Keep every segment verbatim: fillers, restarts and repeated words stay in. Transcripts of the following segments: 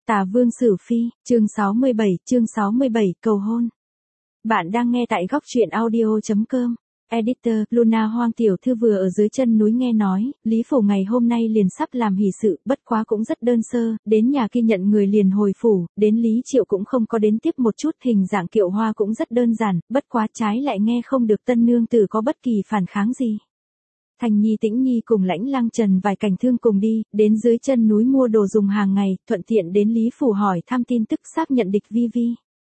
Tả Vương Sử Phi, chương sáu mươi bảy, chương sáu mươi bảy, cầu hôn. Bạn đang nghe tại góc truyện audio chấm com. Editor, Luna Hoang tiểu thư vừa ở dưới chân núi nghe nói, Lý Phủ ngày hôm nay liền sắp làm hỷ sự, bất quá cũng rất đơn sơ, đến nhà kia nhận người liền hồi phủ, đến Lý Triệu cũng không có đến tiếp một chút, hình dạng kiệu hoa cũng rất đơn giản, bất quá trái lại nghe không được tân nương tử có bất kỳ phản kháng gì. Thành Nhi Tĩnh Nhi cùng Lãnh Lăng Trần vài cảnh thương cùng đi, đến dưới chân núi mua đồ dùng hàng ngày, thuận tiện đến Lý Phủ hỏi thăm tin tức xác nhận địch vi vi.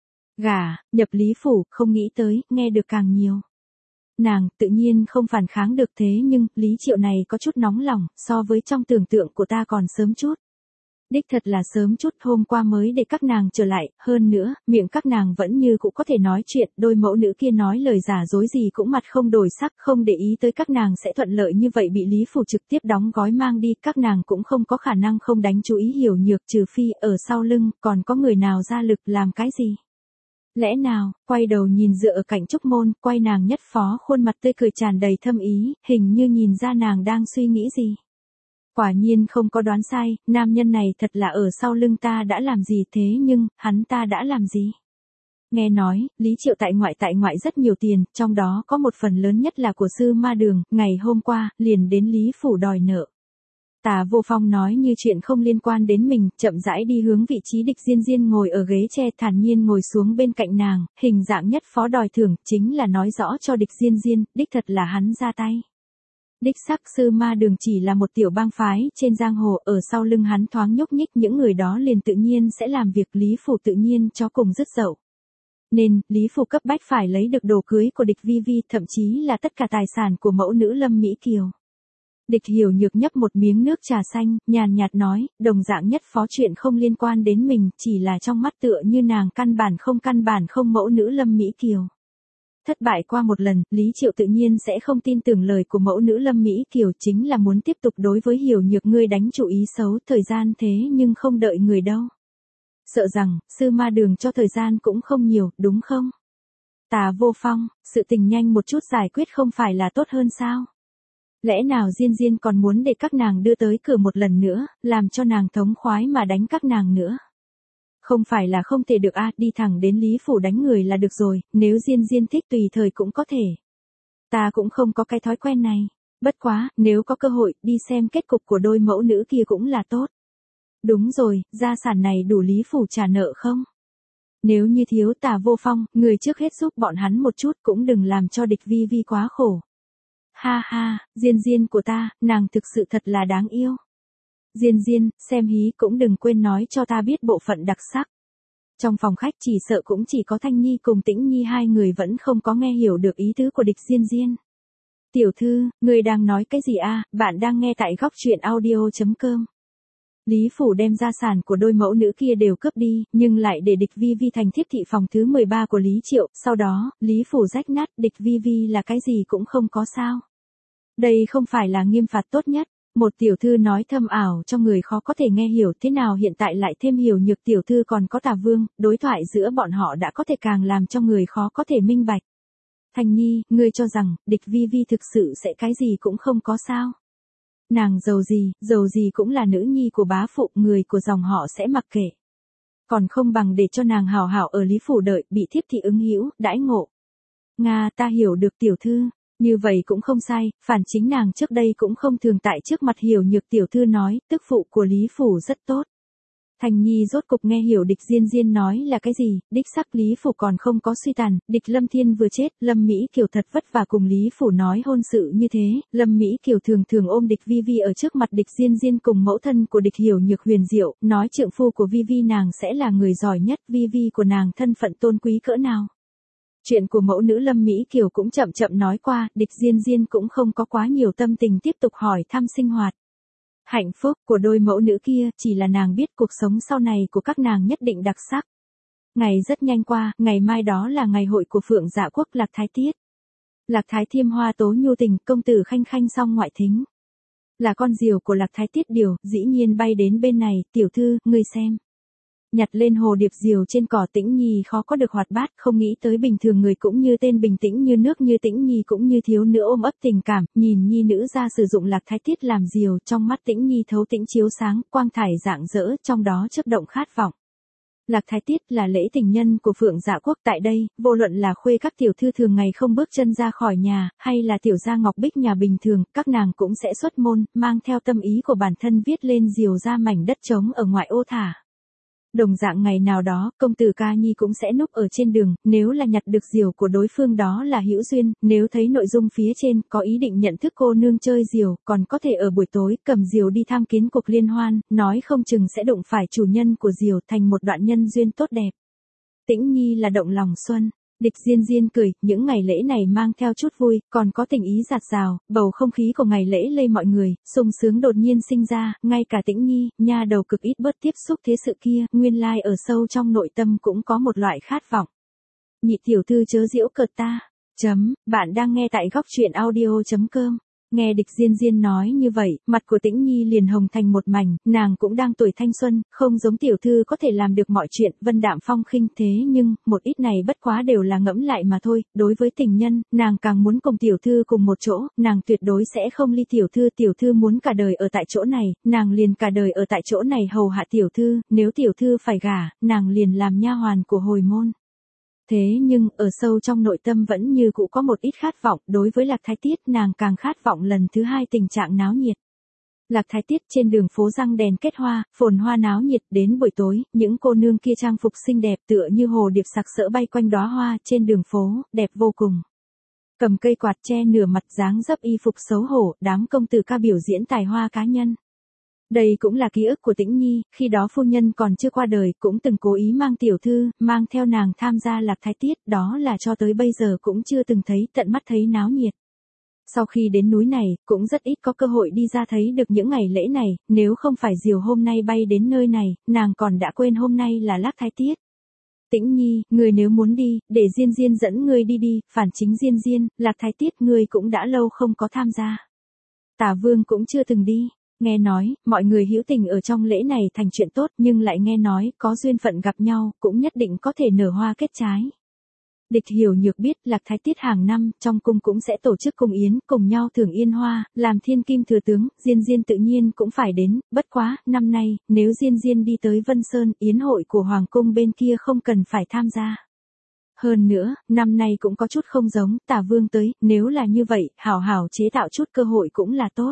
Gả, nhập Lý Phủ, không nghĩ tới, nghe được càng nhiều. Nàng, tự nhiên không phản kháng được thế nhưng, Lý Triệu này có chút nóng lòng, so với trong tưởng tượng của ta còn sớm chút. Đích thật là sớm chút, hôm qua mới để các nàng trở lại, hơn nữa, miệng các nàng vẫn như cũng có thể nói chuyện, đôi mẫu nữ kia nói lời giả dối gì cũng mặt không đổi sắc, không để ý tới các nàng sẽ thuận lợi như vậy bị Lý Phủ trực tiếp đóng gói mang đi, các nàng cũng không có khả năng không đánh chú ý hiểu nhược, trừ phi, ở sau lưng, còn có người nào ra lực làm cái gì. Lẽ nào, quay đầu nhìn dựa ở cạnh trúc môn, quay nàng nhất phó khuôn mặt tươi cười tràn đầy thâm ý, hình như nhìn ra nàng đang suy nghĩ gì. Quả nhiên không có đoán sai, nam nhân này thật là ở sau lưng ta đã làm gì thế nhưng, hắn ta đã làm gì? Nghe nói, Lý Triệu tại ngoại tại ngoại rất nhiều tiền, trong đó có một phần lớn nhất là của Sư Ma Đường, ngày hôm qua, liền đến Lý Phủ đòi nợ. Tả Vô Phong nói như chuyện không liên quan đến mình, chậm rãi đi hướng vị trí địch Diên Diên ngồi ở ghế tre thản nhiên ngồi xuống bên cạnh nàng, hình dạng nhất phó đòi thưởng, chính là nói rõ cho địch Diên Diên, đích thật là hắn ra tay. Đích sắc Sư Ma Đường chỉ là một tiểu bang phái, trên giang hồ, ở sau lưng hắn thoáng nhúc nhích những người đó liền tự nhiên sẽ làm việc Lý Phủ tự nhiên cho cùng dứt dậu. Nên, Lý Phủ cấp bách phải lấy được đồ cưới của địch Vi Vi, thậm chí là tất cả tài sản của mẫu nữ Lâm Mỹ Kiều. Địch Hiểu Nhược nhấp một miếng nước trà xanh, nhàn nhạt nói, đồng dạng nhất phó chuyện không liên quan đến mình, chỉ là trong mắt tựa như nàng căn bản không căn bản không mẫu nữ Lâm Mỹ Kiều. Thất bại qua một lần, Lý Triệu tự nhiên sẽ không tin tưởng lời của mẫu nữ Lâm Mỹ Kiều, chính là muốn tiếp tục đối với Hiểu Nhược ngươi đánh chủ ý xấu, thời gian thế nhưng không đợi người đâu. Sợ rằng, Sư Ma Đường cho thời gian cũng không nhiều, đúng không? Tả Vô Phong, sự tình nhanh một chút giải quyết không phải là tốt hơn sao? Lẽ nào Diên Diên còn muốn để các nàng đưa tới cửa một lần nữa, làm cho nàng thống khoái mà đánh các nàng nữa? Không phải là không thể được a, à, đi thẳng đến Lý Phủ đánh người là được rồi, nếu Diên Diên thích tùy thời cũng có thể. Ta cũng không có cái thói quen này, bất quá, nếu có cơ hội, đi xem kết cục của đôi mẫu nữ kia cũng là tốt. Đúng rồi, gia sản này đủ Lý Phủ trả nợ không? Nếu như thiếu Tả Vô Phong, người trước hết giúp bọn hắn một chút cũng đừng làm cho địch Vi Vi quá khổ. Ha ha, Diên Diên của ta, nàng thực sự thật là đáng yêu. Diên Diên, xem hí cũng đừng quên nói cho ta biết bộ phận đặc sắc. Trong phòng khách chỉ sợ cũng chỉ có Thanh Nhi cùng Tĩnh Nhi hai người vẫn không có nghe hiểu được ý tứ của địch Diên Diên. Tiểu thư, người đang nói cái gì a? Bạn đang nghe tại góc truyện audio chấm com. Lý Phủ đem gia sản của đôi mẫu nữ kia đều cướp đi, nhưng lại để địch Vi Vi thành thiếp thị phòng thứ mười ba của Lý Triệu, sau đó, Lý Phủ rách nát, địch Vi Vi là cái gì cũng không có sao. Đây không phải là nghiêm phạt tốt nhất, một tiểu thư nói thâm ảo cho người khó có thể nghe hiểu, thế nào hiện tại lại thêm Hiểu Nhược tiểu thư còn có Tả Vương, đối thoại giữa bọn họ đã có thể càng làm cho người khó có thể minh bạch. Thành Nhi, ngươi cho rằng, địch Vi Vi thực sự sẽ cái gì cũng không có sao. Nàng giàu gì, giàu gì cũng là nữ nhi của bá phụ, người của dòng họ sẽ mặc kệ. Còn không bằng để cho nàng hào hảo ở Lý Phủ đợi, bị thiếp thị ứng hữu, đãi ngộ. Nga, ta hiểu được tiểu thư, như vậy cũng không sai, phản chính nàng trước đây cũng không thường tại trước mặt Hiểu Nhược tiểu thư nói, tức phụ của Lý Phủ rất tốt. Thành Nhi rốt cục nghe hiểu địch Diên Diên nói là cái gì, đích sắc Lý Phủ còn không có suy tàn, địch Lâm Thiên vừa chết, Lâm Mỹ Kiều thật vất vả cùng Lý Phủ nói hôn sự như thế, Lâm Mỹ Kiều thường thường ôm địch Vi Vi ở trước mặt địch Diên Diên cùng mẫu thân của địch Hiểu Nhược huyền diệu, nói trượng phu của Vi Vi nàng sẽ là người giỏi nhất, Vi Vi của nàng thân phận tôn quý cỡ nào. Chuyện của mẫu nữ Lâm Mỹ Kiều cũng chậm chậm nói qua, địch Diên Diên cũng không có quá nhiều tâm tình tiếp tục hỏi thăm sinh hoạt. Hạnh phúc của đôi mẫu nữ kia, chỉ là nàng biết cuộc sống sau này của các nàng nhất định đặc sắc. Ngày rất nhanh qua, ngày mai đó là ngày hội của Phượng Dạ Quốc Lạc Thái Tiết. Lạc Thái Thiêm hoa tố nhu tình, công tử khanh khanh song ngoại thính. Là con diều của Lạc Thái Tiết điều, dĩ nhiên bay đến bên này, tiểu thư, ngươi xem. Nhặt lên hồ điệp diều trên cỏ, Tĩnh Nhi khó có được hoạt bát, không nghĩ tới bình thường người cũng như tên bình tĩnh như nước như Tĩnh Nhi cũng như thiếu nữ ôm ấp tình cảm, nhìn nhi nữ ra sử dụng Lạc Thái Tiết làm diều, trong mắt Tĩnh Nhi thấu tĩnh chiếu sáng, quang thải rạng rỡ, trong đó chớp động khát vọng. Lạc Thái Tiết là lễ tình nhân của Phượng Dạ Quốc, tại đây, vô luận là khuê các tiểu thư thường ngày không bước chân ra khỏi nhà, hay là tiểu gia ngọc bích nhà bình thường, các nàng cũng sẽ xuất môn, mang theo tâm ý của bản thân viết lên diều ra mảnh đất trống ở ngoại ô thả. Đồng dạng ngày nào đó, công tử Ca Nhi cũng sẽ núp ở trên đường, nếu là nhặt được diều của đối phương đó là hữu duyên, nếu thấy nội dung phía trên, có ý định nhận thức cô nương chơi diều, còn có thể ở buổi tối, cầm diều đi tham kiến cuộc liên hoan, nói không chừng sẽ đụng phải chủ nhân của diều thành một đoạn nhân duyên tốt đẹp. Tĩnh Nhi là động lòng xuân. Địch Diên Diên cười, những ngày lễ này mang theo chút vui, còn có tình ý dạt dào, bầu không khí của ngày lễ lây mọi người, sung sướng đột nhiên sinh ra, ngay cả Tĩnh Nhi, nha đầu cực ít bớt tiếp xúc thế sự kia, nguyên lai ở sâu trong nội tâm cũng có một loại khát vọng. Nhị tiểu thư chớ giễu cợt ta. Chấm, bạn đang nghe tại góc truyện audio chấm com. Nghe Địch Diên Diên nói như vậy, mặt của Tĩnh Nhi liền hồng thành một mảnh, nàng cũng đang tuổi thanh xuân, không giống tiểu thư có thể làm được mọi chuyện, vân đạm phong khinh, thế nhưng, một ít này bất quá đều là ngẫm lại mà thôi, đối với tình nhân, nàng càng muốn cùng tiểu thư cùng một chỗ, nàng tuyệt đối sẽ không ly tiểu thư, tiểu thư muốn cả đời ở tại chỗ này, nàng liền cả đời ở tại chỗ này hầu hạ tiểu thư, nếu tiểu thư phải gả, nàng liền làm nha hoàn của hồi môn. Thế nhưng, ở sâu trong nội tâm vẫn như cũ có một ít khát vọng, đối với Lạc Thái Tiết nàng càng khát vọng lần thứ hai tình trạng náo nhiệt. Lạc Thái Tiết trên đường phố răng đèn kết hoa, phồn hoa náo nhiệt, đến buổi tối, những cô nương kia trang phục xinh đẹp tựa như hồ điệp sặc sỡ bay quanh đóa hoa trên đường phố, đẹp vô cùng. Cầm cây quạt che nửa mặt dáng dấp y phục xấu hổ, đám công tử ca biểu diễn tài hoa cá nhân. Đây cũng là ký ức của Tĩnh Nhi, khi đó phu nhân còn chưa qua đời, cũng từng cố ý mang tiểu thư, mang theo nàng tham gia Lạc Thái Tiết, đó là cho tới bây giờ cũng chưa từng thấy, tận mắt thấy náo nhiệt. Sau khi đến núi này, cũng rất ít có cơ hội đi ra thấy được những ngày lễ này, nếu không phải diều hôm nay bay đến nơi này, nàng còn đã quên hôm nay là Lạc Thái Tiết. Tĩnh Nhi, người nếu muốn đi, để Diên Diên dẫn ngươi đi đi, phản chính Diên Diên, Lạc Thái Tiết ngươi cũng đã lâu không có tham gia. Tả Vương cũng chưa từng đi. Nghe nói, mọi người hữu tình ở trong lễ này thành chuyện tốt, nhưng lại nghe nói, có duyên phận gặp nhau, cũng nhất định có thể nở hoa kết trái. Địch Hiểu Nhược biết, Lạc Thái Tiết hàng năm, trong cung cũng sẽ tổ chức cung yến, cùng nhau thưởng yên hoa, làm thiên kim thừa tướng, Diên Diên tự nhiên cũng phải đến, bất quá, năm nay, nếu Diên Diên đi tới Vân Sơn, yến hội của Hoàng cung bên kia không cần phải tham gia. Hơn nữa, năm nay cũng có chút không giống, Tả Vương tới, nếu là như vậy, hảo hảo chế tạo chút cơ hội cũng là tốt.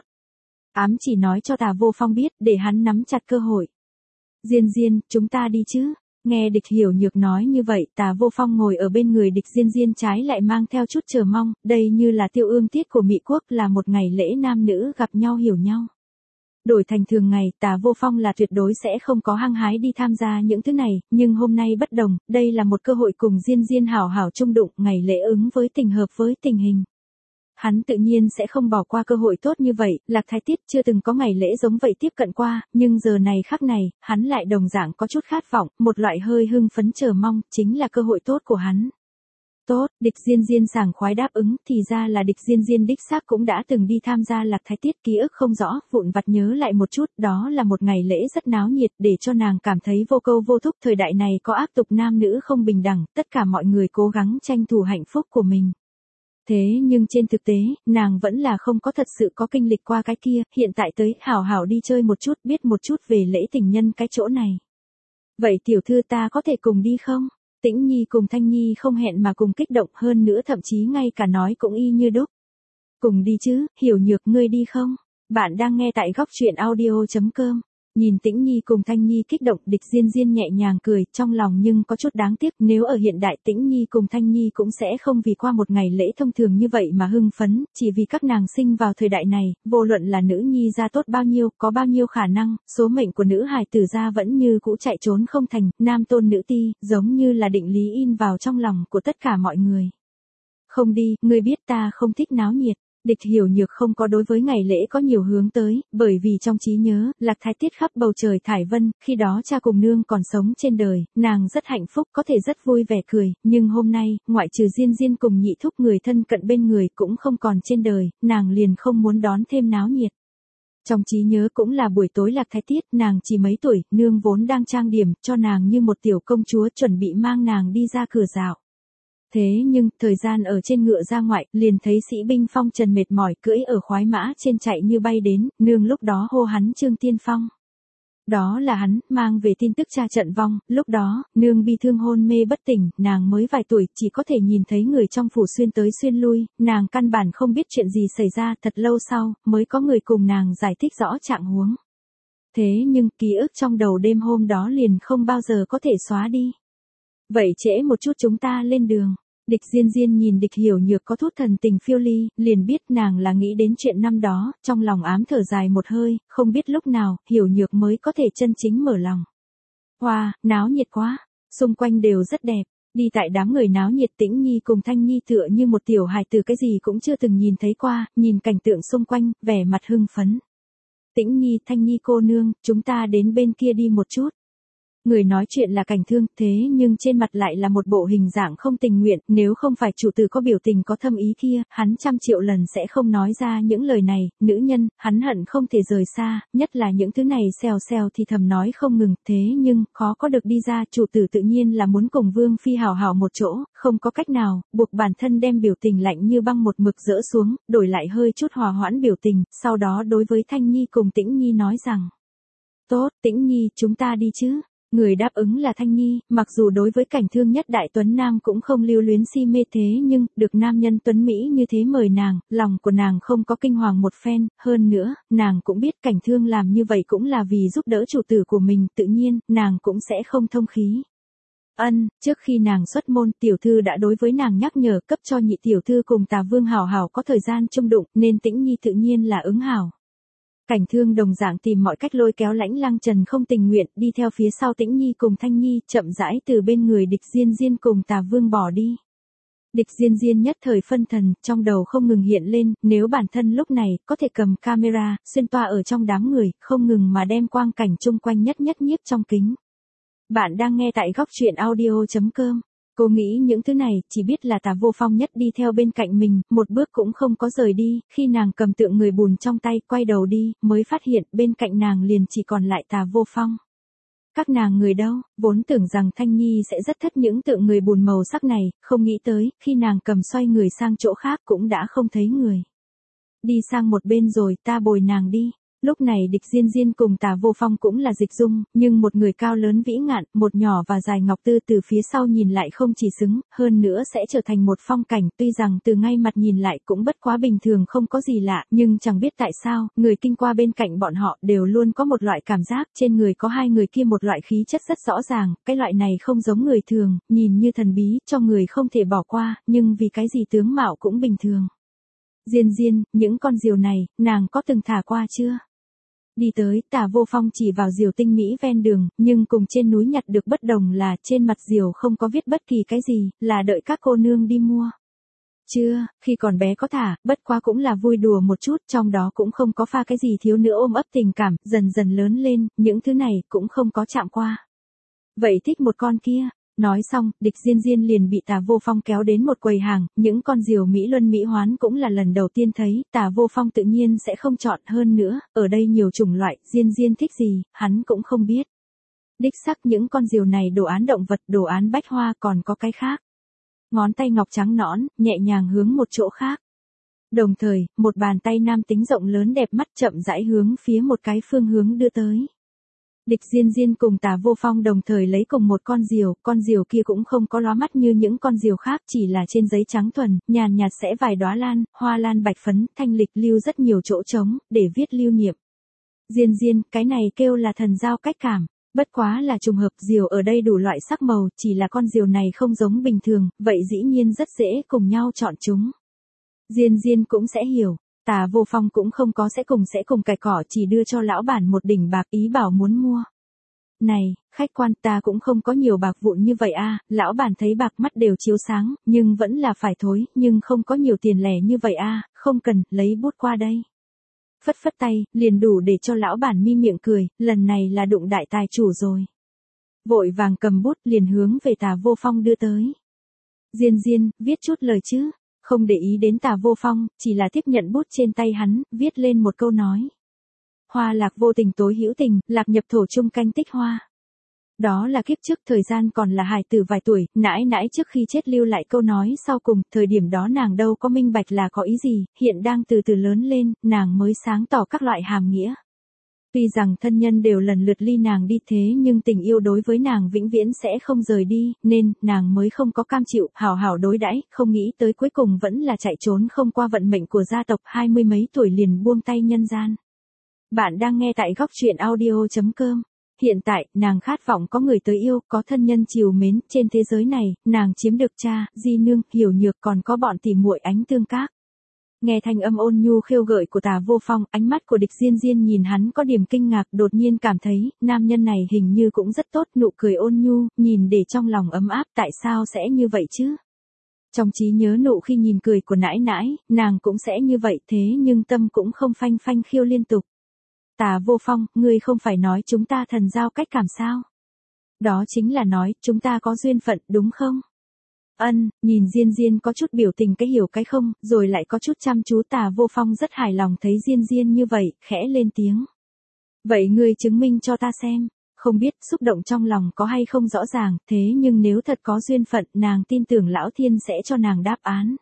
Ám chỉ nói cho Tả Vô Phong biết, để hắn nắm chặt cơ hội. Diên Diên, chúng ta đi chứ? Nghe Địch Hiểu Nhược nói như vậy, Tả Vô Phong ngồi ở bên người Địch Diên Diên trái lại mang theo chút chờ mong, đây như là tiêu ương tiết của Mỹ Quốc, là một ngày lễ nam nữ gặp nhau hiểu nhau. Đổi thành thường ngày, Tả Vô Phong là tuyệt đối sẽ không có hăng hái đi tham gia những thứ này, nhưng hôm nay bất đồng, đây là một cơ hội cùng Diên Diên hảo hảo chung đụng, ngày lễ ứng với tình hợp với tình hình. Hắn tự nhiên sẽ không bỏ qua cơ hội tốt như vậy, Lạc Thái Tiết chưa từng có ngày lễ giống vậy tiếp cận qua, nhưng giờ này khắc này, hắn lại đồng dạng có chút khát vọng, một loại hơi hưng phấn chờ mong, chính là cơ hội tốt của hắn. Tốt, Địch Diên Diên sảng khoái đáp ứng, thì ra là Địch Diên Diên đích xác cũng đã từng đi tham gia Lạc Thái Tiết, ký ức không rõ, vụn vặt nhớ lại một chút, đó là một ngày lễ rất náo nhiệt, để cho nàng cảm thấy vô câu vô thúc, thời đại này có áp tục nam nữ không bình đẳng, tất cả mọi người cố gắng tranh thủ hạnh phúc của mình. Thế nhưng trên thực tế, nàng vẫn là không có thật sự có kinh lịch qua cái kia, hiện tại tới, hảo hảo đi chơi một chút, biết một chút về lễ tình nhân cái chỗ này. Vậy tiểu thư ta có thể cùng đi không? Tĩnh Nhi cùng Thanh Nhi không hẹn mà cùng kích động, hơn nữa thậm chí ngay cả nói cũng y như đúc. Cùng đi chứ, Hiểu Nhược ngươi đi không? Bạn đang nghe tại góc truyện audio chấm com. Nhìn Tĩnh Nhi cùng Thanh Nhi kích động, Địch Diên Diên nhẹ nhàng cười, trong lòng nhưng có chút đáng tiếc, nếu ở hiện đại Tĩnh Nhi cùng Thanh Nhi cũng sẽ không vì qua một ngày lễ thông thường như vậy mà hưng phấn, chỉ vì các nàng sinh vào thời đại này, vô luận là nữ nhi ra tốt bao nhiêu, có bao nhiêu khả năng, số mệnh của nữ hài tử ra vẫn như cũ chạy trốn không thành, nam tôn nữ ti, giống như là định lý in vào trong lòng của tất cả mọi người. Không đi, ngươi biết ta không thích náo nhiệt. Địch Hiểu Nhược không có đối với ngày lễ có nhiều hướng tới, bởi vì trong trí nhớ, Lạc Thái Tiết khắp bầu trời thải vân, khi đó cha cùng nương còn sống trên đời, nàng rất hạnh phúc, có thể rất vui vẻ cười, nhưng hôm nay, ngoại trừ Diên Diên cùng nhị thúc người thân cận bên người cũng không còn trên đời, nàng liền không muốn đón thêm náo nhiệt. Trong trí nhớ cũng là buổi tối lạc thái tiết, nàng chỉ mấy tuổi, nương vốn đang trang điểm, cho nàng như một tiểu công chúa chuẩn bị mang nàng đi ra cửa dạo. Thế nhưng, thời gian ở trên ngựa ra ngoại, liền thấy sĩ binh Phong Trần mệt mỏi cưỡi ở khoái mã trên chạy như bay đến, nương lúc đó hô hắn Trương Tiên Phong. Đó là hắn, mang về tin tức cha trận vong, lúc đó, nương bi thương hôn mê bất tỉnh, nàng mới vài tuổi, chỉ có thể nhìn thấy người trong phủ xuyên tới xuyên lui, nàng căn bản không biết chuyện gì xảy ra, thật lâu sau, mới có người cùng nàng giải thích rõ trạng huống. Thế nhưng, ký ức trong đầu đêm hôm đó liền không bao giờ có thể xóa đi. Vậy trễ một chút chúng ta lên đường. Địch Diên Diên nhìn Địch Hiểu Nhược có thút thần tình phiêu ly, liền biết nàng là nghĩ đến chuyện năm đó, trong lòng ám thở dài một hơi, không biết lúc nào, Hiểu Nhược mới có thể chân chính mở lòng. Hoa, wow, náo nhiệt quá, xung quanh đều rất đẹp, đi tại đám người náo nhiệt Tĩnh Nhi cùng Thanh Nhi tựa như một tiểu hài tử cái gì cũng chưa từng nhìn thấy qua, nhìn cảnh tượng xung quanh, vẻ mặt hưng phấn. Tĩnh Nhi, Thanh Nhi cô nương, chúng ta đến bên kia đi một chút. Người nói chuyện là Cảnh Thương, thế nhưng trên mặt lại là một bộ hình dạng không tình nguyện, nếu không phải chủ tử có biểu tình có thâm ý kia, hắn trăm triệu lần sẽ không nói ra những lời này, nữ nhân, hắn hận không thể rời xa, nhất là những thứ này xèo xèo thì thầm nói không ngừng, thế nhưng, khó có được đi ra, chủ tử tự nhiên là muốn cùng Vương Phi hào hào một chỗ, không có cách nào, buộc bản thân đem biểu tình lạnh như băng một mực dỡ xuống, đổi lại hơi chút hòa hoãn biểu tình, sau đó đối với Thanh Nhi cùng Tĩnh Nhi nói rằng, tốt, Tĩnh Nhi, chúng ta đi chứ. Người đáp ứng là Thanh Nhi, mặc dù đối với Cảnh Thương nhất đại tuấn nam cũng không lưu luyến si mê thế nhưng, được nam nhân tuấn Mỹ như thế mời nàng, lòng của nàng không có kinh hoàng một phen, hơn nữa, nàng cũng biết Cảnh Thương làm như vậy cũng là vì giúp đỡ chủ tử của mình, tự nhiên, nàng cũng sẽ không thông khí. Ân, trước khi nàng xuất môn, tiểu thư đã đối với nàng nhắc nhở cấp cho nhị tiểu thư cùng Tà Vương hảo hảo có thời gian chung đụng, nên Tĩnh Nhi tự nhiên là ứng hảo. Cảnh Thương đồng dạng tìm mọi cách lôi kéo Lãnh Lăng Trần không tình nguyện, đi theo phía sau Tĩnh Nhi cùng Thanh Nhi, chậm rãi từ bên người Địch Diên Diên cùng Tà Vương bỏ đi. Địch Diên Diên nhất thời phân thần, trong đầu không ngừng hiện lên, nếu bản thân lúc này có thể cầm camera, xuyên toa ở trong đám người, không ngừng mà đem quang cảnh chung quanh nhất nhất nhiếp trong kính. Bạn đang nghe tại góc truyện audio chấm com. Cô nghĩ những thứ này, chỉ biết là Tà Vô Phong nhất đi theo bên cạnh mình, một bước cũng không có rời đi, khi nàng cầm tượng người bùn trong tay, quay đầu đi, mới phát hiện, bên cạnh nàng liền chỉ còn lại Tà Vô Phong. Các nàng người đâu, vốn tưởng rằng Thanh Nhi sẽ rất thích những tượng người bùn màu sắc này, không nghĩ tới, khi nàng cầm xoay người sang chỗ khác cũng đã không thấy người. Đi sang một bên rồi, ta bồi nàng đi. Lúc này Địch Diên Diên cùng Tà Vô Phong cũng là dịch dung, nhưng một người cao lớn vĩ ngạn, một nhỏ và dài ngọc tư từ phía sau nhìn lại không chỉ xứng, hơn nữa sẽ trở thành một phong cảnh, tuy rằng từ ngay mặt nhìn lại cũng bất quá bình thường không có gì lạ, nhưng chẳng biết tại sao, người kinh qua bên cạnh bọn họ đều luôn có một loại cảm giác, trên người có hai người kia một loại khí chất rất rõ ràng, cái loại này không giống người thường, nhìn như thần bí, cho người không thể bỏ qua, nhưng vì cái gì tướng mạo cũng bình thường. Diên Diên, những con diều này, nàng có từng thả qua chưa? Đi tới, Tà Vô Phong chỉ vào diều tinh mỹ ven đường, nhưng cùng trên núi nhặt được bất đồng là trên mặt diều không có viết bất kỳ cái gì, là đợi các cô nương đi mua. Chưa, khi còn bé có thả, bất quá cũng là vui đùa một chút, trong đó cũng không có pha cái gì thiếu nữa ôm ấp tình cảm, dần dần lớn lên, những thứ này cũng không có chạm qua. Vậy thích một con kia. Nói xong, Địch Diên Diên liền bị Tà Vô Phong kéo đến một quầy hàng, những con diều Mỹ Luân Mỹ Hoán cũng là lần đầu tiên thấy, Tà Vô Phong tự nhiên sẽ không chọn hơn nữa, ở đây nhiều chủng loại, Diên Diên thích gì, hắn cũng không biết. Đích sắc những con diều này đồ án động vật, đồ án bách hoa còn có cái khác. Ngón tay ngọc trắng nõn, nhẹ nhàng hướng một chỗ khác. Đồng thời, một bàn tay nam tính rộng lớn đẹp mắt chậm rãi hướng phía một cái phương hướng đưa tới. Địch Diên Diên cùng Tà Vô Phong đồng thời lấy cùng một con diều, con diều kia cũng không có lóa mắt như những con diều khác, chỉ là trên giấy trắng thuần, nhàn nhạt sẽ vài đóa lan, hoa lan bạch phấn, thanh lịch lưu rất nhiều chỗ trống, để viết lưu niệm. Diên Diên, cái này kêu là thần giao cách cảm, bất quá là trùng hợp, diều ở đây đủ loại sắc màu, chỉ là con diều này không giống bình thường, vậy dĩ nhiên rất dễ cùng nhau chọn chúng. Diên Diên cũng sẽ hiểu. Tà Vô Phong cũng không có sẽ cùng sẽ cùng cài cỏ, chỉ đưa cho lão bản một đỉnh bạc ý bảo muốn mua. Này, khách quan, ta cũng không có nhiều bạc vụn như vậy a. Lão bản thấy bạc mắt đều chiếu sáng, nhưng vẫn là phải thối, nhưng không có nhiều tiền lẻ như vậy a, không cần, lấy bút qua đây. Phất phất tay, liền đủ để cho lão bản mi miệng cười, lần này là đụng đại tài chủ rồi. Vội vàng cầm bút liền hướng về Tà Vô Phong đưa tới. Diên Diên, viết chút lời chứ. Không để ý đến Tà Vô Phong, chỉ là tiếp nhận bút trên tay hắn, viết lên một câu nói. hoa lạc vô tình tối hữu tình, lạc nhập thổ chung canh tích hoa. Đó là kiếp trước thời gian còn là hài tử vài tuổi, nãi nãi trước khi chết lưu lại câu nói sau cùng, thời điểm đó nàng đâu có minh bạch là có ý gì, hiện đang từ từ lớn lên, nàng mới sáng tỏ các loại hàm nghĩa. Tuy rằng thân nhân đều lần lượt ly nàng đi thế nhưng tình yêu đối với nàng vĩnh viễn sẽ không rời đi, nên nàng mới không có cam chịu, hảo hảo đối đãi, không nghĩ tới cuối cùng vẫn là chạy trốn không qua vận mệnh của gia tộc, hai mươi mấy tuổi liền buông tay nhân gian. Bạn đang nghe tại góc truyện audio chấm com. Hiện tại, nàng khát vọng có người tới yêu, có thân nhân trìu mến, trên thế giới này, nàng chiếm được cha, di nương, hiểu nhược còn có bọn tỉ muội ánh tương các. Nghe thanh âm ôn nhu khêu gợi của Tà Vô Phong, ánh mắt của Địch Diên Diên nhìn hắn có điểm kinh ngạc, đột nhiên cảm thấy, nam nhân này hình như cũng rất tốt, nụ cười ôn nhu, nhìn để trong lòng ấm áp, tại sao sẽ như vậy chứ? Trong trí nhớ nụ khi nhìn cười của nãi nãi, nàng cũng sẽ như vậy, thế nhưng tâm cũng không phanh phanh khiêu liên tục. Tà Vô Phong, ngươi không phải nói chúng ta thần giao cách cảm sao? Đó chính là nói, chúng ta có duyên phận, đúng không? Ân, nhìn Diên Diên có chút biểu tình cái hiểu cái không, rồi lại có chút chăm chú. Tà Vô Phong rất hài lòng thấy Diên Diên như vậy, khẽ lên tiếng. Vậy ngươi chứng minh cho ta xem, không biết xúc động trong lòng có hay không rõ ràng, thế nhưng nếu thật có duyên phận, nàng tin tưởng Lão Thiên sẽ cho nàng đáp án.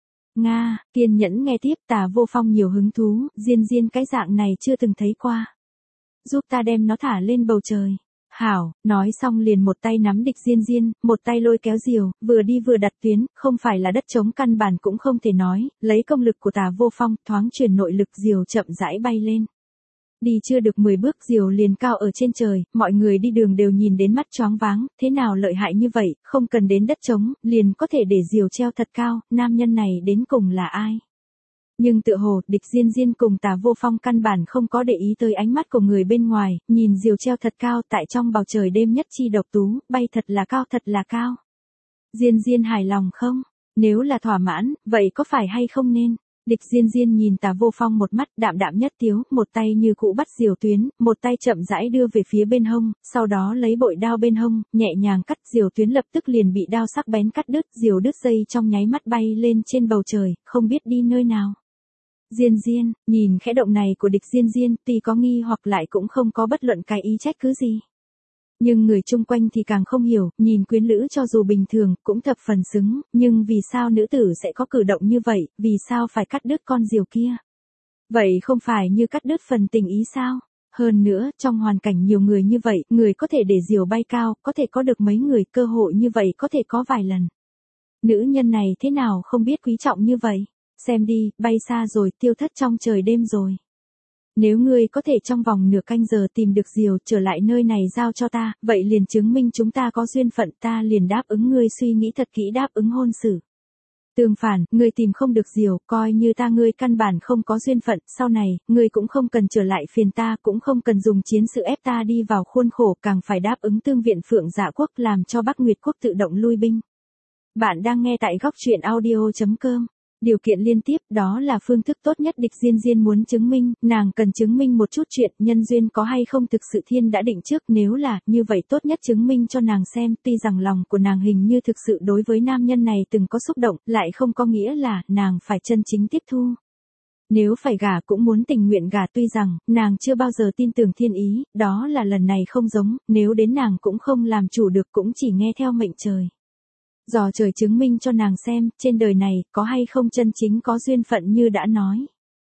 Nga, kiên nhẫn nghe tiếp. Tà Vô Phong nhiều hứng thú, Diên Diên cái dạng này chưa từng thấy qua. Giúp ta đem nó thả lên bầu trời. Hảo, nói xong liền một tay nắm Địch Diên Diên, một tay lôi kéo diều, vừa đi vừa đặt tuyến, không phải là đất trống căn bản cũng không thể nói, lấy công lực của Tà Vô Phong, thoáng truyền nội lực diều chậm rãi bay lên. Đi chưa được mười bước diều liền cao ở trên trời, mọi người đi đường đều nhìn đến mắt choáng váng, thế nào lợi hại như vậy, không cần đến đất trống, liền có thể để diều treo thật cao, nam nhân này đến cùng là ai? Nhưng tựa hồ, Địch Diên Diên cùng Tà Vô Phong căn bản không có để ý tới ánh mắt của người bên ngoài, nhìn diều treo thật cao tại trong bầu trời đêm nhất chi độc tú, bay thật là cao thật là cao. Diên Diên hài lòng không? Nếu là thỏa mãn, vậy có phải hay không nên? Địch Diên Diên nhìn Tà Vô Phong một mắt, đạm đạm nhất tiếu, một tay như cũ bắt diều tuyến, một tay chậm rãi đưa về phía bên hông, sau đó lấy bội đao bên hông, nhẹ nhàng cắt diều tuyến lập tức liền bị đao sắc bén cắt đứt, diều đứt dây trong nháy mắt bay lên trên bầu trời, không biết đi nơi nào. Diên Diên, nhìn khẽ động này của Địch Diên Diên, tuy có nghi hoặc lại cũng không có bất luận cái ý trách cứ gì. Nhưng người chung quanh thì càng không hiểu, nhìn quyến lữ cho dù bình thường, cũng thập phần xứng, nhưng vì sao nữ tử sẽ có cử động như vậy, vì sao phải cắt đứt con diều kia? Vậy không phải như cắt đứt phần tình ý sao? Hơn nữa, trong hoàn cảnh nhiều người như vậy, người có thể để diều bay cao, có thể có được mấy người, cơ hội như vậy có thể có vài lần. Nữ nhân này thế nào không biết quý trọng như vậy? Xem đi, bay xa rồi, tiêu thất trong trời đêm rồi. Nếu ngươi có thể trong vòng nửa canh giờ tìm được diều trở lại nơi này giao cho ta, vậy liền chứng minh chúng ta có duyên phận, ta liền đáp ứng ngươi, suy nghĩ thật kỹ đáp ứng hôn sự. Tương phản, ngươi tìm không được diều, coi như ta ngươi căn bản không có duyên phận, sau này, ngươi cũng không cần trở lại phiền ta, cũng không cần dùng chiến sự ép ta đi vào khuôn khổ, càng phải đáp ứng tương viện Phượng Dạ Quốc làm cho Bắc Nguyệt Quốc tự động lui binh. Bạn đang nghe tại góc truyện audio chấm com. Điều kiện liên tiếp đó là phương thức tốt nhất. Địch Diên Diên muốn chứng minh, nàng cần chứng minh một chút chuyện, nhân duyên có hay không thực sự thiên đã định trước, nếu là, như vậy tốt nhất chứng minh cho nàng xem, tuy rằng lòng của nàng hình như thực sự đối với nam nhân này từng có xúc động, lại không có nghĩa là, nàng phải chân chính tiếp thu. Nếu phải gả cũng muốn tình nguyện gả, tuy rằng, nàng chưa bao giờ tin tưởng thiên ý, đó là lần này không giống, nếu đến nàng cũng không làm chủ được cũng chỉ nghe theo mệnh trời. Dò trời chứng minh cho nàng xem, trên đời này, có hay không chân chính có duyên phận như đã nói.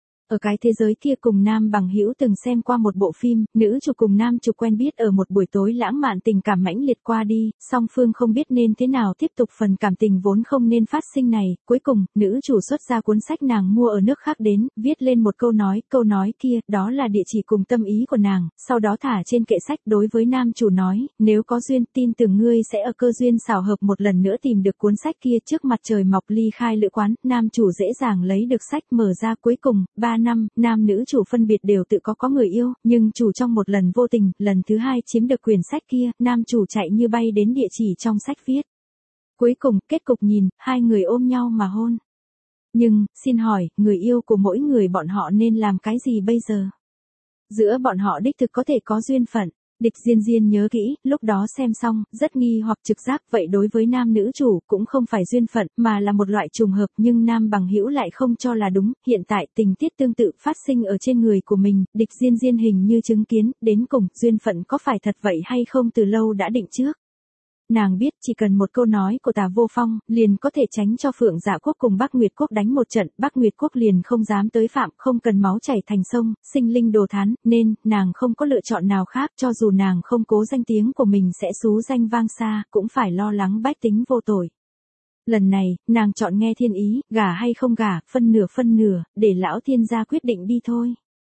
Ở cái thế giới kia cùng nam bằng hữu từng xem qua một bộ phim, nữ chủ cùng nam chủ quen biết ở một buổi tối lãng mạn, tình cảm mãnh liệt qua đi, song phương không biết nên thế nào tiếp tục phần cảm tình vốn không nên phát sinh này, cuối cùng, nữ chủ xuất ra cuốn sách nàng mua ở nước khác đến, viết lên một câu nói, câu nói kia, đó là địa chỉ cùng tâm ý của nàng, sau đó thả trên kệ sách đối với nam chủ nói, nếu có duyên, tin tưởng ngươi sẽ ở cơ duyên xảo hợp một lần nữa tìm được cuốn sách kia. Trước mặt trời mọc ly khai lữ quán, nam chủ dễ dàng lấy được sách, mở ra, cuối cùng, ba năm, nam nữ chủ phân biệt đều tự có có người yêu, nhưng chủ trong một lần vô tình, lần thứ hai chiếm được quyển sách kia, nam chủ chạy như bay đến địa chỉ trong sách viết. Cuối cùng, kết cục nhìn, hai người ôm nhau mà hôn. Nhưng, xin hỏi, người yêu của mỗi người bọn họ nên làm cái gì bây giờ? Giữa bọn họ đích thực có thể có duyên phận, Địch Diên Diên nhớ kỹ, lúc đó xem xong, rất nghi hoặc trực giác vậy đối với nam nữ chủ cũng không phải duyên phận mà là một loại trùng hợp nhưng nam bằng hữu lại không cho là đúng, hiện tại tình tiết tương tự phát sinh ở trên người của mình, Địch Diên Diên hình như chứng kiến, đến cùng, duyên phận có phải thật vậy hay không từ lâu đã định trước. Nàng biết chỉ cần một câu nói của Tà Vô Phong, liền có thể tránh cho Phượng Dạ Quốc cùng Bắc Nguyệt Quốc đánh một trận, Bắc Nguyệt Quốc liền không dám tới phạm, không cần máu chảy thành sông, sinh linh đồ thán, nên, nàng không có lựa chọn nào khác, cho dù nàng không cố danh tiếng của mình sẽ xú danh vang xa, cũng phải lo lắng bách tính vô tội. Lần này, nàng chọn nghe thiên ý, gả hay không gả, phân nửa phân nửa, để lão thiên gia quyết định đi thôi.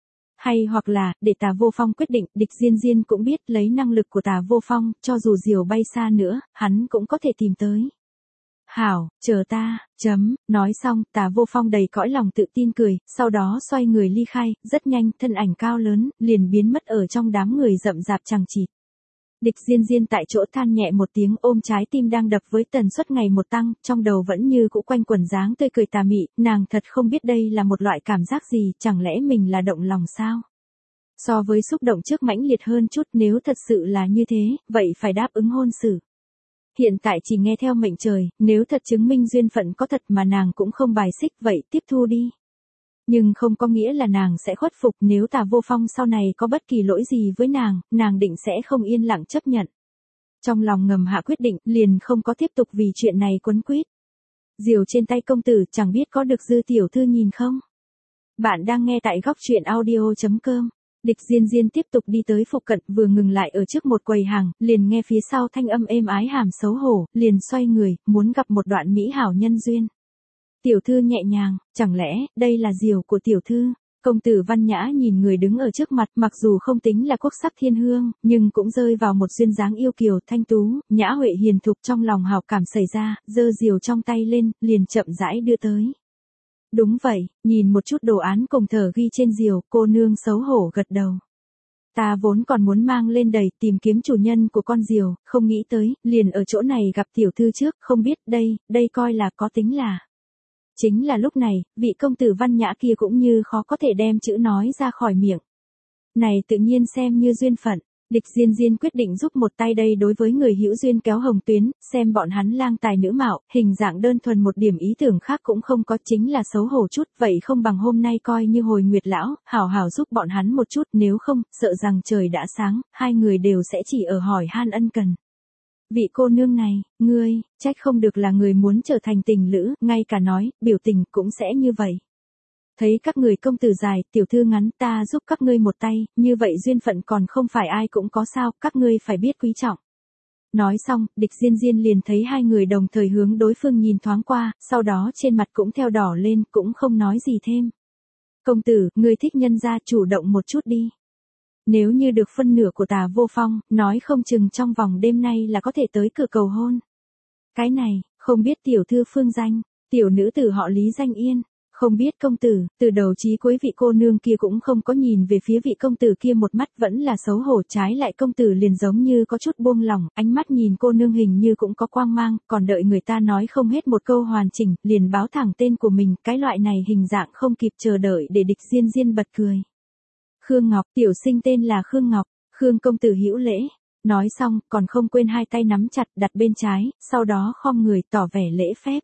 Hay hoặc là, để Tà Vô Phong quyết định, Địch Diên Diên cũng biết lấy năng lực của Tà Vô Phong, cho dù diều bay xa nữa, hắn cũng có thể tìm tới. Hảo, chờ ta, chấm, nói xong, Tà Vô Phong đầy cõi lòng tự tin cười, sau đó xoay người ly khai, rất nhanh, thân ảnh cao lớn, liền biến mất ở trong đám người rậm rạp chằng chịt. Địch Diên Diên tại chỗ than nhẹ một tiếng ôm trái tim đang đập với tần suất ngày một tăng, trong đầu vẫn như cũ quanh quẩn dáng tươi cười tà mị, nàng thật không biết đây là một loại cảm giác gì, chẳng lẽ mình là động lòng sao? So với xúc động trước mãnh liệt hơn chút, nếu thật sự là như thế, vậy phải đáp ứng hôn sự. Hiện tại chỉ nghe theo mệnh trời, nếu thật chứng minh duyên phận có thật mà nàng cũng không bài xích, vậy tiếp thu đi. Nhưng không có nghĩa là nàng sẽ khuất phục, nếu Tà Vô Phong sau này có bất kỳ lỗi gì với nàng, nàng định sẽ không yên lặng chấp nhận. Trong lòng ngầm hạ quyết định, liền không có tiếp tục vì chuyện này quấn quýt. Diều trên tay công tử chẳng biết có được Dư tiểu thư nhìn không? Bạn đang nghe tại góc truyện audio chấm com. Địch Diên Diên tiếp tục đi tới phụ cận, vừa ngừng lại ở trước một quầy hàng, liền nghe phía sau thanh âm êm ái hàm xấu hổ, liền xoay người, muốn gặp một đoạn mỹ hảo nhân duyên. Tiểu thư nhẹ nhàng, chẳng lẽ, đây là diều của tiểu thư? Công tử Văn Nhã nhìn người đứng ở trước mặt, mặc dù không tính là quốc sắc thiên hương, nhưng cũng rơi vào một duyên dáng yêu kiều, thanh tú, nhã huệ hiền thục, trong lòng hào cảm xảy ra, giơ diều trong tay lên, liền chậm rãi đưa tới. Đúng vậy, nhìn một chút đồ án cùng thờ ghi trên diều, cô nương xấu hổ gật đầu. Ta vốn còn muốn mang lên đầy tìm kiếm chủ nhân của con diều, không nghĩ tới, liền ở chỗ này gặp tiểu thư trước, không biết đây, đây coi là có tính là. Chính là lúc này, vị công tử Văn Nhã kia cũng như khó có thể đem chữ nói ra khỏi miệng. Này tự nhiên xem như duyên phận, Địch Diên Diên quyết định giúp một tay đây đối với người hữu duyên kéo hồng tuyến, xem bọn hắn lang tài nữ mạo, hình dạng đơn thuần một điểm ý tưởng khác cũng không có, chính là xấu hổ chút, vậy không bằng hôm nay coi như hồi nguyệt lão, hảo hảo giúp bọn hắn một chút, nếu không, sợ rằng trời đã sáng, hai người đều sẽ chỉ ở hỏi han ân cần. Vị cô nương này, ngươi, trách không được là người muốn trở thành tình lữ, ngay cả nói, biểu tình cũng sẽ như vậy. Thấy các người công tử dài, tiểu thư ngắn, ta giúp các ngươi một tay, như vậy duyên phận còn không phải ai cũng có sao, các ngươi phải biết quý trọng. Nói xong, Địch Diên Diên liền thấy hai người đồng thời hướng đối phương nhìn thoáng qua, sau đó trên mặt cũng theo đỏ lên, cũng không nói gì thêm. Công tử, ngươi thích nhân gia, chủ động một chút đi. Nếu như được phân nửa của Tà Vô Phong, nói không chừng trong vòng đêm nay là có thể tới cửa cầu hôn. Cái này, không biết tiểu thư phương danh, tiểu nữ tử họ Lý danh Yên, không biết công tử, từ đầu chí cuối vị cô nương kia cũng không có nhìn về phía vị công tử kia một mắt, vẫn là xấu hổ, trái lại công tử liền giống như có chút buông lỏng, ánh mắt nhìn cô nương hình như cũng có quang mang, còn đợi người ta nói không hết một câu hoàn chỉnh, liền báo thẳng tên của mình, cái loại này hình dạng không kịp chờ đợi để Địch Diên Diên bật cười. Khương Ngọc, tiểu sinh tên là Khương Ngọc, Khương công tử hữu lễ. Nói xong, còn không quên hai tay nắm chặt, đặt bên trái, sau đó khom người tỏ vẻ lễ phép.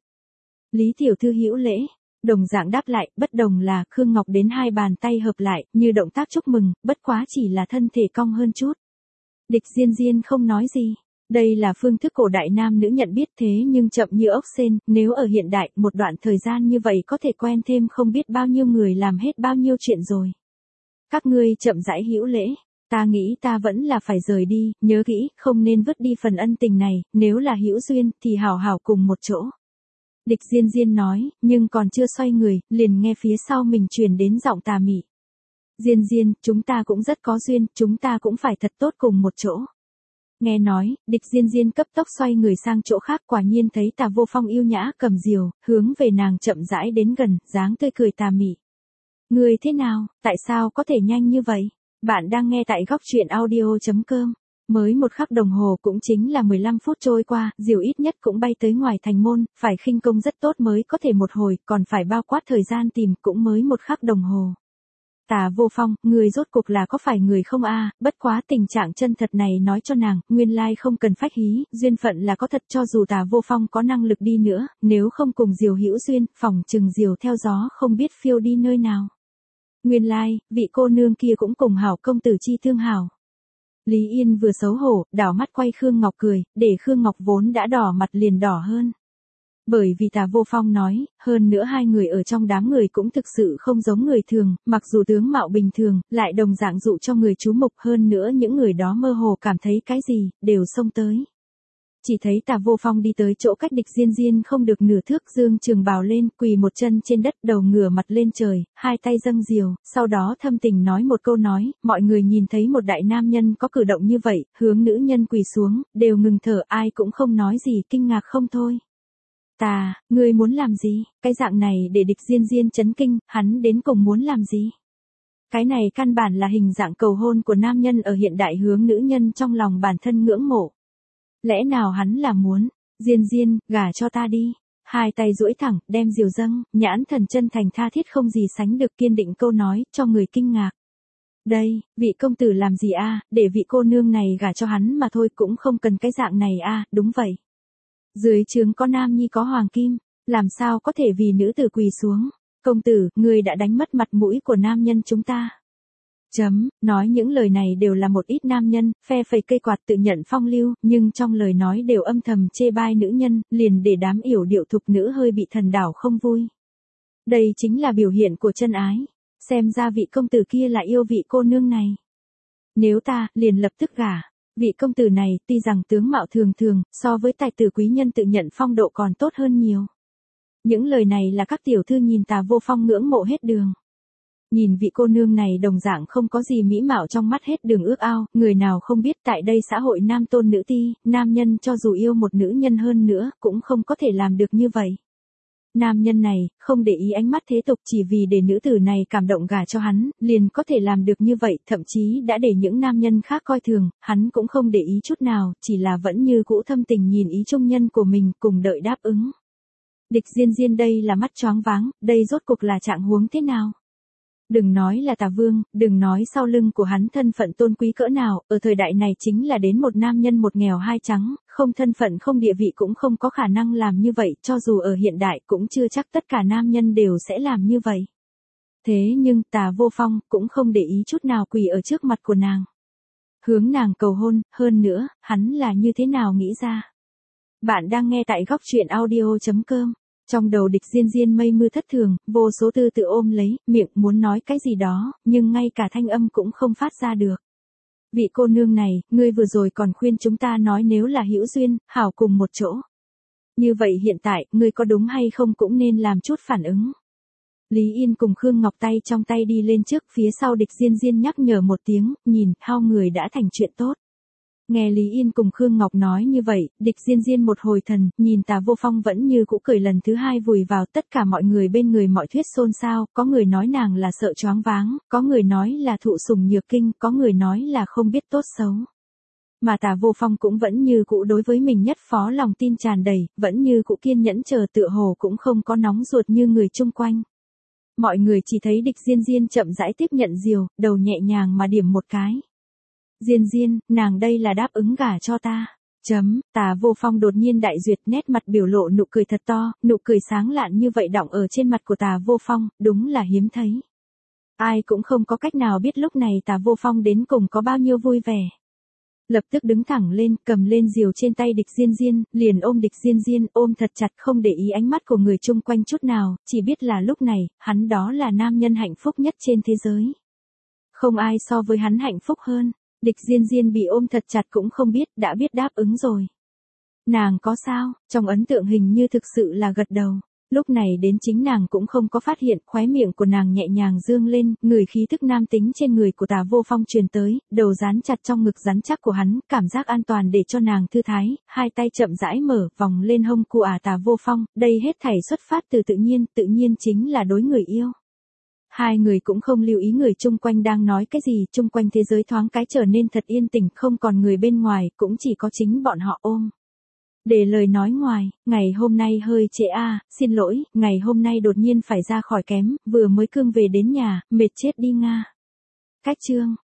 Lý tiểu thư hữu lễ. Đồng dạng đáp lại, bất đồng là, Khương Ngọc đến hai bàn tay hợp lại, như động tác chúc mừng, bất quá chỉ là thân thể cong hơn chút. Địch Diên Diên không nói gì. Đây là phương thức cổ đại nam nữ nhận biết thế nhưng chậm như ốc sên, nếu ở hiện đại, một đoạn thời gian như vậy có thể quen thêm không biết bao nhiêu người làm hết bao nhiêu chuyện rồi. Các ngươi chậm rãi hữu lễ, ta nghĩ ta vẫn là phải rời đi, nhớ kỹ, không nên vứt đi phần ân tình này, nếu là hữu duyên, thì hảo hảo cùng một chỗ. Địch Diên Diên nói, nhưng còn chưa xoay người, liền nghe phía sau mình truyền đến giọng tà mị. Diên Diên, chúng ta cũng rất có duyên, chúng ta cũng phải thật tốt cùng một chỗ. Nghe nói, Địch Diên Diên cấp tốc xoay người sang chỗ khác, quả nhiên thấy Tà Vô Phong yêu nhã cầm diều, hướng về nàng chậm rãi đến gần, dáng tươi cười tà mị. Người thế nào, tại sao có thể nhanh như vậy? Bạn đang nghe tại góc truyện audio chấm com. Mới một khắc đồng hồ cũng chính là mười lăm phút trôi qua, diều ít nhất cũng bay tới ngoài thành môn, phải khinh công rất tốt mới có thể một hồi, còn phải bao quát thời gian tìm cũng mới một khắc đồng hồ. Tà Vô Phong, người rốt cuộc là có phải người không a? Bất quá tình trạng chân thật này nói cho nàng, nguyên lai không cần phách hí, duyên phận là có thật cho dù Tà Vô Phong có năng lực đi nữa, nếu không cùng Diều hữu duyên, phỏng chừng Diều theo gió không biết phiêu đi nơi nào. Nguyên lai, vị cô nương kia cũng cùng hảo công tử chi thương hảo. Lý Yên vừa xấu hổ, đảo mắt quay Khương Ngọc cười, để Khương Ngọc vốn đã đỏ mặt liền đỏ hơn. Bởi vì Tà Vô Phong nói, hơn nữa hai người ở trong đám người cũng thực sự không giống người thường, mặc dù tướng mạo bình thường, lại đồng dạng dụ cho người chú mục, hơn nữa những người đó mơ hồ cảm thấy cái gì, đều xông tới. Chỉ thấy Tà Vô Phong đi tới chỗ cách Địch Diên Diên không được nửa thước, dương trường bào lên, quỳ một chân trên đất, đầu ngửa mặt lên trời, hai tay dâng diều, sau đó thâm tình nói một câu nói, mọi người nhìn thấy một đại nam nhân có cử động như vậy, hướng nữ nhân quỳ xuống, đều ngừng thở, ai cũng không nói gì, kinh ngạc không thôi. Tà, ngươi muốn làm gì? Cái dạng này để Địch Diên Diên chấn kinh, hắn đến cùng muốn làm gì? Cái này căn bản là hình dạng cầu hôn của nam nhân ở hiện đại hướng nữ nhân trong lòng bản thân ngưỡng mộ. Lẽ nào hắn là muốn, Diên Diên, gả cho ta đi. Hai tay duỗi thẳng, đem diều dâng, nhãn thần chân thành tha thiết không gì sánh được kiên định câu nói, cho người kinh ngạc. Đây, vị công tử làm gì a? Để vị cô nương này gả cho hắn mà thôi, cũng không cần cái dạng này a, đúng vậy. Dưới trướng có nam nhi có hoàng kim, làm sao có thể vì nữ tử quỳ xuống. Công tử, ngươi đã đánh mất mặt mũi của nam nhân chúng ta. Chấm, nói những lời này đều là một ít nam nhân, phe phẩy cây quạt tự nhận phong lưu, nhưng trong lời nói đều âm thầm chê bai nữ nhân, liền để đám yểu điệu thục nữ hơi bị thần đảo không vui. Đây chính là biểu hiện của chân ái. Xem ra vị công tử kia là yêu vị cô nương này. Nếu ta, liền lập tức gả. Vị công tử này, tuy rằng tướng mạo thường thường, so với tài tử quý nhân tự nhận phong độ còn tốt hơn nhiều. Những lời này là các tiểu thư nhìn Tà Vô Phong ngưỡng mộ hết đường. Nhìn vị cô nương này đồng dạng không có gì mỹ mạo trong mắt hết đường ước ao, người nào không biết tại đây xã hội nam tôn nữ ti, nam nhân cho dù yêu một nữ nhân hơn nữa, cũng không có thể làm được như vậy. Nam nhân này, không để ý ánh mắt thế tục chỉ vì để nữ tử này cảm động gả cho hắn, liền có thể làm được như vậy, thậm chí đã để những nam nhân khác coi thường, hắn cũng không để ý chút nào, chỉ là vẫn như cũ thâm tình nhìn ý trung nhân của mình cùng đợi đáp ứng. Địch Diên Diên đây là mắt choáng váng, đây rốt cuộc là trạng huống thế nào? Đừng nói là Tà Vương, đừng nói sau lưng của hắn thân phận tôn quý cỡ nào, ở thời đại này chính là đến một nam nhân một nghèo hai trắng, không thân phận không địa vị cũng không có khả năng làm như vậy, cho dù ở hiện đại cũng chưa chắc tất cả nam nhân đều sẽ làm như vậy. Thế nhưng Tà Vô Phong cũng không để ý chút nào quỳ ở trước mặt của nàng. Hướng nàng cầu hôn, hơn nữa, hắn là như thế nào nghĩ ra. Bạn đang nghe tại góc truyện audio chấm com. Trong đầu Địch Diên Diên mây mưa thất thường, vô số tư tự ôm lấy, miệng muốn nói cái gì đó, nhưng ngay cả thanh âm cũng không phát ra được. Vị cô nương này, ngươi vừa rồi còn khuyên chúng ta nói nếu là hữu duyên, hảo cùng một chỗ. Như vậy hiện tại, ngươi có đúng hay không cũng nên làm chút phản ứng. Lý Yên cùng Khương Ngọc tay trong tay đi lên trước, phía sau Địch Diên Diên nhắc nhở một tiếng, nhìn, hao người đã thành chuyện tốt. Nghe Lý Yên cùng Khương Ngọc nói như vậy, Địch Diên Diên một hồi thần, nhìn Tà Vô Phong vẫn như cũ cười lần thứ hai vùi vào, tất cả mọi người bên người mọi thuyết xôn xao, có người nói nàng là sợ choáng váng, có người nói là thụ sủng nhược kinh, có người nói là không biết tốt xấu. Mà Tà Vô Phong cũng vẫn như cũ đối với mình nhất phó lòng tin tràn đầy, vẫn như cũ kiên nhẫn chờ, tựa hồ cũng không có nóng ruột như người chung quanh. Mọi người chỉ thấy Địch Diên Diên chậm rãi tiếp nhận diều, đầu nhẹ nhàng mà điểm một cái. Diên Diên, nàng đây là đáp ứng gả cho ta. Chấm, Tà Vô Phong đột nhiên đại duyệt, nét mặt biểu lộ nụ cười thật to, nụ cười sáng lạn như vậy đọng ở trên mặt của Tà Vô Phong, đúng là hiếm thấy. Ai cũng không có cách nào biết lúc này Tà Vô Phong đến cùng có bao nhiêu vui vẻ. Lập tức đứng thẳng lên, cầm lên diều trên tay Địch Diên Diên, liền ôm Địch Diên Diên, ôm thật chặt không để ý ánh mắt của người chung quanh chút nào, chỉ biết là lúc này, hắn đó là nam nhân hạnh phúc nhất trên thế giới. Không ai so với hắn hạnh phúc hơn. Địch Diên Diên bị ôm thật chặt cũng không biết, đã biết đáp ứng rồi. Nàng có sao, trong ấn tượng hình như thực sự là gật đầu. Lúc này đến chính nàng cũng không có phát hiện, khóe miệng của nàng nhẹ nhàng dương lên, người khí thức nam tính trên người của Tà Vô Phong truyền tới, đầu dán chặt trong ngực rắn chắc của hắn, cảm giác an toàn để cho nàng thư thái, hai tay chậm rãi mở, vòng lên hông của à Tà Vô Phong, đây hết thảy xuất phát từ tự nhiên, tự nhiên chính là đối người yêu. Hai người cũng không lưu ý người chung quanh đang nói cái gì, chung quanh thế giới thoáng cái trở nên thật yên tĩnh, không còn người bên ngoài, cũng chỉ có chính bọn họ ôm. Để lời nói ngoài, ngày hôm nay hơi trễ a, xin lỗi, ngày hôm nay đột nhiên phải ra khỏi kém, vừa mới cương về đến nhà, mệt chết đi Nga. Cách chương